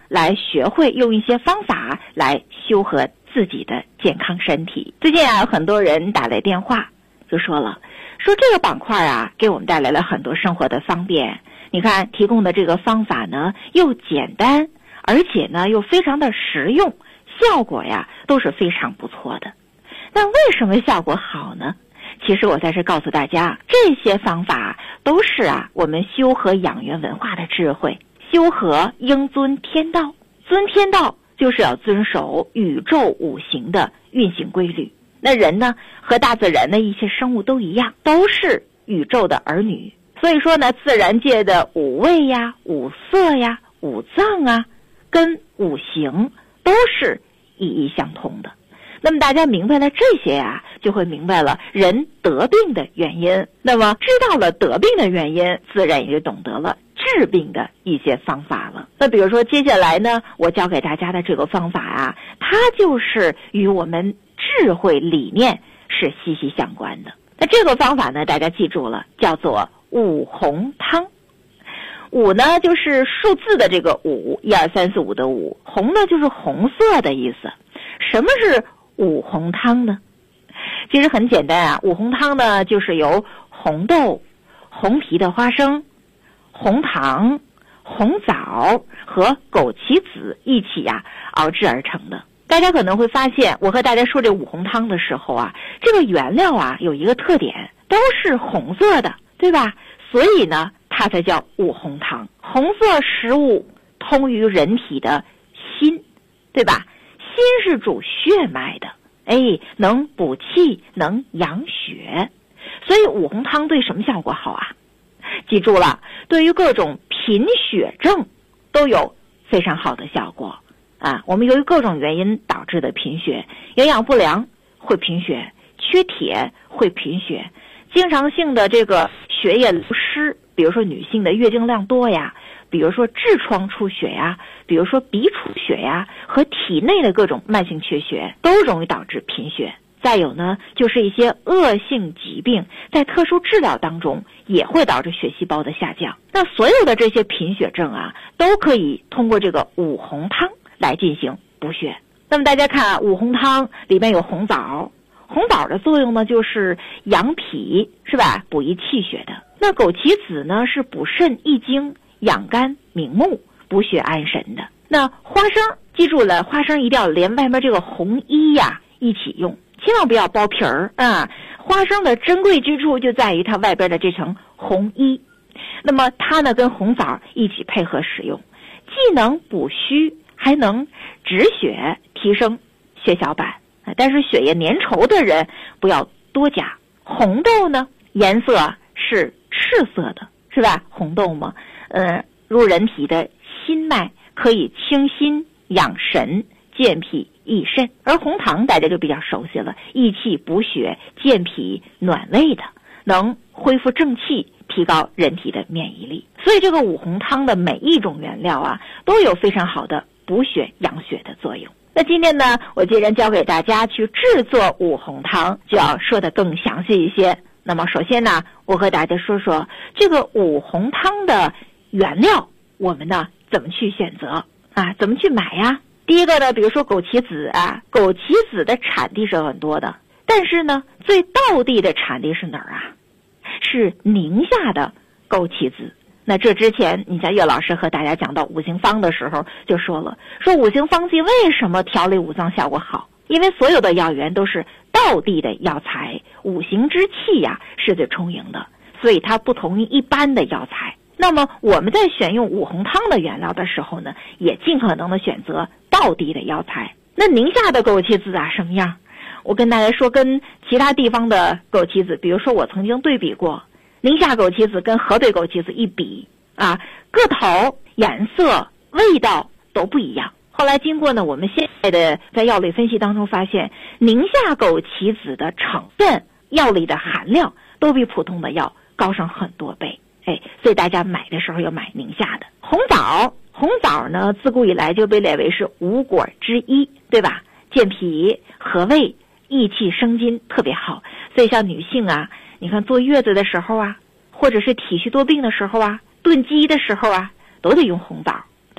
I: 来学会用一些方法来修和自己的健康身体。最近啊，很多人打来电话就说了，说这个板块啊给我们带来了很多生活的方便，你看提供的这个方法呢又简单，而且呢又非常的实用，效果呀都是非常不错的。那为什么效果好呢？其实我在这告诉大家，这些方法都是啊我们修和养元文化的智慧。修和应遵天道，遵天道就是要遵守宇宙五行的运行规律。那人呢和大自然的一些生物都一样，都是宇宙的儿女。所以说呢，自然界的五味呀、五色呀、五脏啊，跟五行都是意义相通的。那么大家明白了这些呀，就会明白了人得病的原因。那么知道了得病的原因，自然也就懂得了治病的一些方法了。那比如说接下来呢，我教给大家的这个方法啊，它就是与我们智慧理念是息息相关的。那这个方法呢，大家记住了，叫做五红汤。五呢就是数字的这个五，1、2、3、4、5的五，红呢就是红色的意思。什么是五红汤呢？其实很简单啊，五红汤呢就是由红豆、红皮的花生、红糖、红枣和枸杞子一起呀熬制而成的。大家可能会发现，我和大家说这五红汤的时候啊，这个原料啊有一个特点，都是红色的，对吧？所以呢，它才叫五红汤。红色食物通于人体的心，对吧？心是主血脉的，能补气，能养血。所以五红汤对什么效果好啊？记住了，对于各种贫血症都有非常好的效果啊。我们由于各种原因导致的贫血，营养不良会贫血，缺铁会贫血，经常性的这个血液流失，比如说女性的月经量多呀，比如说痔疮出血呀，比如说鼻出血呀，和体内的各种慢性缺血都容易导致贫血。再有呢，就是一些恶性疾病在特殊治疗当中也会导致血细胞的下降。那所有的这些贫血症啊，都可以通过这个五红汤来进行补血。那么大家看啊，五红汤里面有红枣，红枣的作用呢就是养脾，是吧？补益气血的。那枸杞子呢是补肾益精、养肝明目、补血安神的。那花生，记住了，花生一定要连外面这个红衣呀一起用，千万不要剥皮儿啊！花生的珍贵之处就在于它外边的这层红衣，那么它呢跟红枣一起配合使用，既能补虚，还能止血，提升血小板。但是血液粘稠的人不要多加。红豆呢颜色是赤色的，是吧？红豆嘛，入人体的心脉，可以清心养神、健脾益肾。而红糖大家就比较熟悉了，益气补血、健脾暖胃的，能恢复正气，提高人体的免疫力。所以这个五红汤的每一种原料啊，都有非常好的补血养血的作用。那今天呢，我既然教给大家去制作五红汤，就要说得更详细一些。那么首先呢，我和大家说说这个五红汤的原料，我们呢怎么去选择啊？怎么去买呀？第一个呢，比如说枸杞子啊，枸杞子的产地是很多的，但是呢，最道地的产地是哪儿啊？是宁夏的枸杞子。那这之前，你像岳老师和大家讲到五行方的时候就说了，说五行方剂为什么调理五脏效果好？因为所有的药源都是道地的药材，五行之气呀是最充盈的，所以它不同于一般的药材。那么我们在选用五红汤的原料的时候呢，也尽可能的选择道地的药材。那宁夏的枸杞子啊什么样？我跟大家说，跟其他地方的枸杞子，比如说我曾经对比过宁夏枸杞子跟河北枸杞子一比啊，个头、颜色、味道都不一样。后来经过呢我们现在的在药理分析当中发现，宁夏枸杞子的成分、药理的含量都比普通的药高上很多倍。所以大家买的时候要买宁夏的。红枣呢自古以来就被列为是五果之一，对吧？健脾和胃、益气生津特别好。所以像女性啊，你看坐月子的时候啊，或者是体虚多病的时候啊，炖鸡的时候啊，都得用红枣，对吧？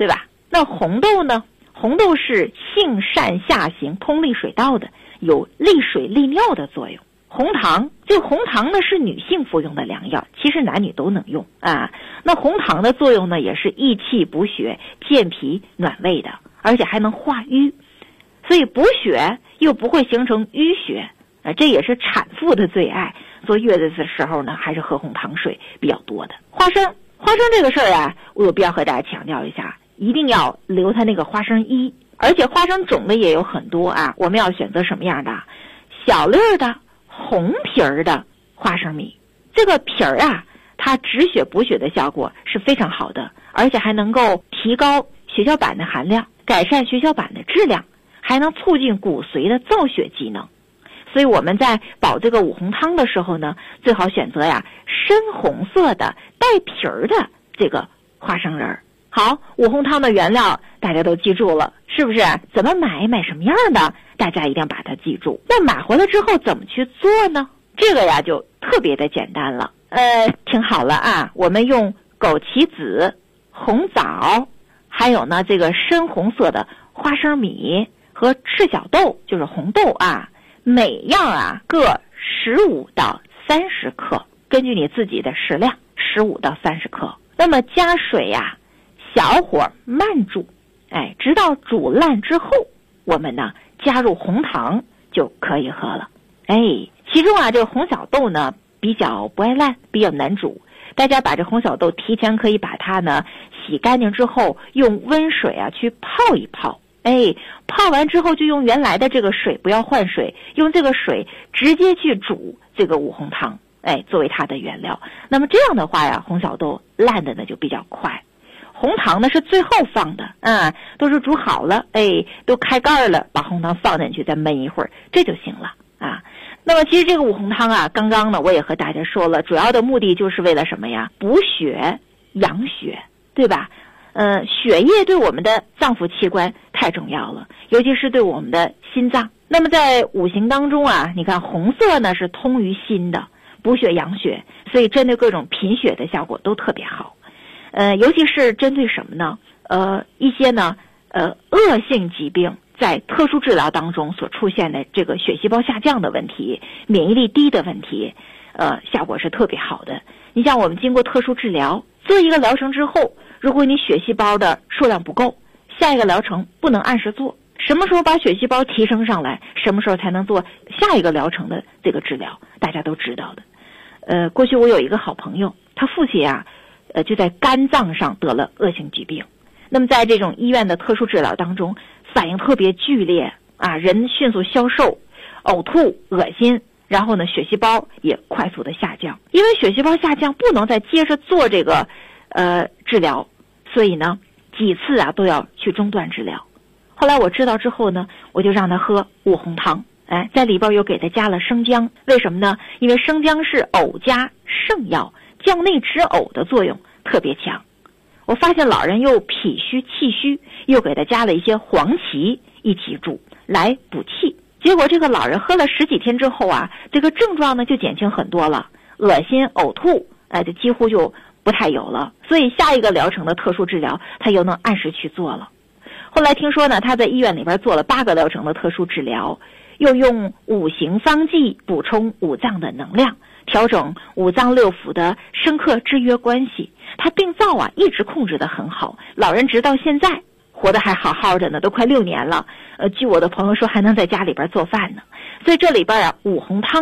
I: 那红豆呢？红豆是性善下行，通利水道的，有利水利尿的作用。红糖，这个红糖呢是女性服用的良药，其实男女都能用啊。那红糖的作用呢也是益气补血、健脾暖胃的，而且还能化瘀，所以补血又不会形成淤血啊，这也是产妇的最爱。坐月子的时候呢，还是喝红糖水比较多的。花生这个事儿啊，我有必要和大家强调一下，一定要留它那个花生衣，而且花生种类也有很多啊，我们要选择什么样的？小粒儿的红皮儿的花生米，这个皮儿啊，它止血补血的效果是非常好的，而且还能够提高血小板的含量，改善血小板的质量，还能促进骨髓的造血机能。所以我们在煲这个五红汤的时候呢，最好选择呀深红色的带皮儿的这个花生仁儿。好，五红汤的原料大家都记住了，是不是？怎么买什么样的，大家一定要把它记住。那买回来之后怎么去做呢？这个呀就特别的简单了。听好了啊，我们用枸杞子、红枣，还有呢这个深红色的花生米和赤小豆，就是红豆啊，每样啊各15到30克，根据你自己的食量，15到30克。那么加水呀，小火慢煮，直到煮烂之后，我们呢加入红糖就可以喝了。其中啊这个红小豆呢比较不爱烂，比较难煮，大家把这红小豆提前可以把它呢洗干净之后，用温水啊去泡一泡。泡完之后就用原来的这个水，不要换水，用这个水直接去煮这个五红汤，作为它的原料。那么这样的话呀，红小豆烂的呢就比较快。红糖呢是最后放的都是煮好了，都开盖了，把红糖放进去再焖一会儿，这就行了啊。那么其实这个五红汤啊，刚刚呢我也和大家说了，主要的目的就是为了什么呀？补血养血，对吧？血液对我们的脏腑器官太重要了，尤其是对我们的心脏。那么在五行当中啊，你看红色呢是通于心的，补血养血，所以针对各种贫血的效果都特别好。尤其是针对什么呢？一些呢恶性疾病在特殊治疗当中所出现的这个血细胞下降的问题、免疫力低的问题，效果是特别好的。你像我们经过特殊治疗，做一个疗程之后，如果你血细胞的数量不够，下一个疗程不能按时做。什么时候把血细胞提升上来，什么时候才能做下一个疗程的这个治疗，大家都知道的。过去我有一个好朋友，他父亲啊就在肝脏上得了恶性疾病。那么在这种医院的特殊治疗当中，反应特别剧烈啊，人迅速消瘦、呕吐、恶心，然后呢血细胞也快速的下降。因为血细胞下降不能再接着做这个治疗，所以呢几次啊都要去中断治疗。后来我知道之后呢，我就让他喝五红汤，在里边又给他加了生姜。为什么呢？因为生姜是呕加圣药，降内止呕的作用特别强。我发现老人又脾虚气虚，又给他加了一些黄芪一起煮来补气。结果这个老人喝了10几天之后啊，这个症状呢就减轻很多了，恶心呕吐就几乎就不太有了。所以下一个疗程的特殊治疗他又能按时去做了。后来听说呢，他在医院里边做了8个疗程的特殊治疗，又用五行方剂补充五脏的能量，调整五脏六腑的生克制约关系。他病灶啊一直控制得很好，老人直到现在活得还好好的呢，都快6年了。据我的朋友说还能在家里边做饭呢。所以这里边啊五红汤